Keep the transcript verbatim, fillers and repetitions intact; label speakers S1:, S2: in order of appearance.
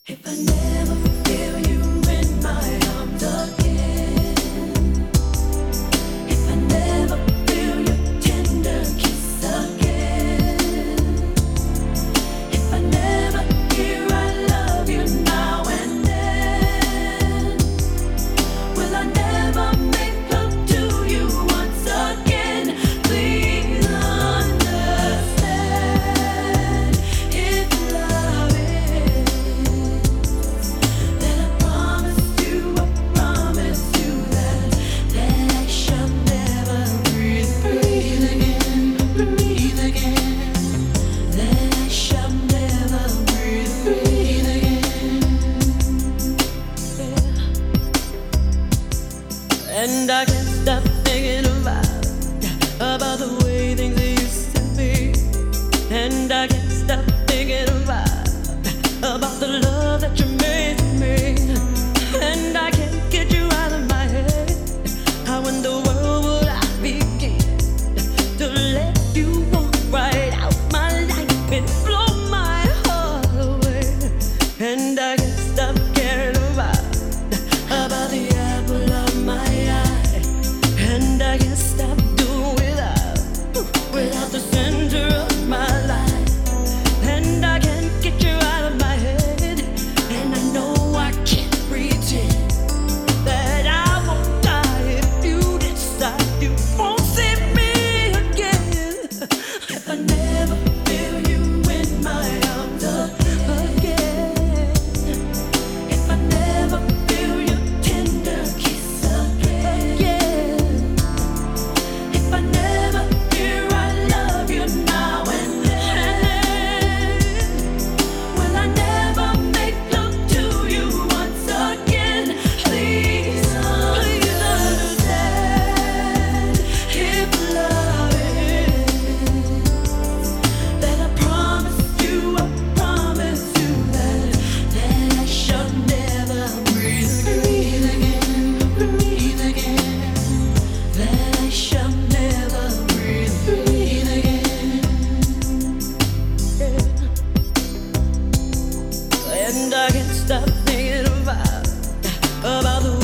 S1: If I never feel you in my arms again, if I never feel your tender kiss again, if I never hear I love you now and then, will I never make love to you once again? Please understand, if love is, then I promise you, I promise you that, that I shall never breathe, breathe again, breathe again, that I shall never breathe, breathe again. Yeah. And I can't stop thinking about, about the way things used to be. And I can't stop thinking about, about the love that you made to me. And I can't get you out of my head. How in the world would I begin to let you walk right out my life and blow my heart away? And I can't stop caring about, about the apple of my eye. And I can't stop doing without, without the center of my life. And I can't get you out of my head. And I know I can't pretend that I won't die if you decide you won't see me again. If I never feel you in my arms again, if I never feel your tender kiss again, if I never hear I love you now and then, will I never make love to you once again? Please understand, if love is, then I promise you, I promise you that, that I shall never breathe, breathe again, breathe again, that I shall never breathe, breathe again. Yeah. And I can't stop thinking about, about the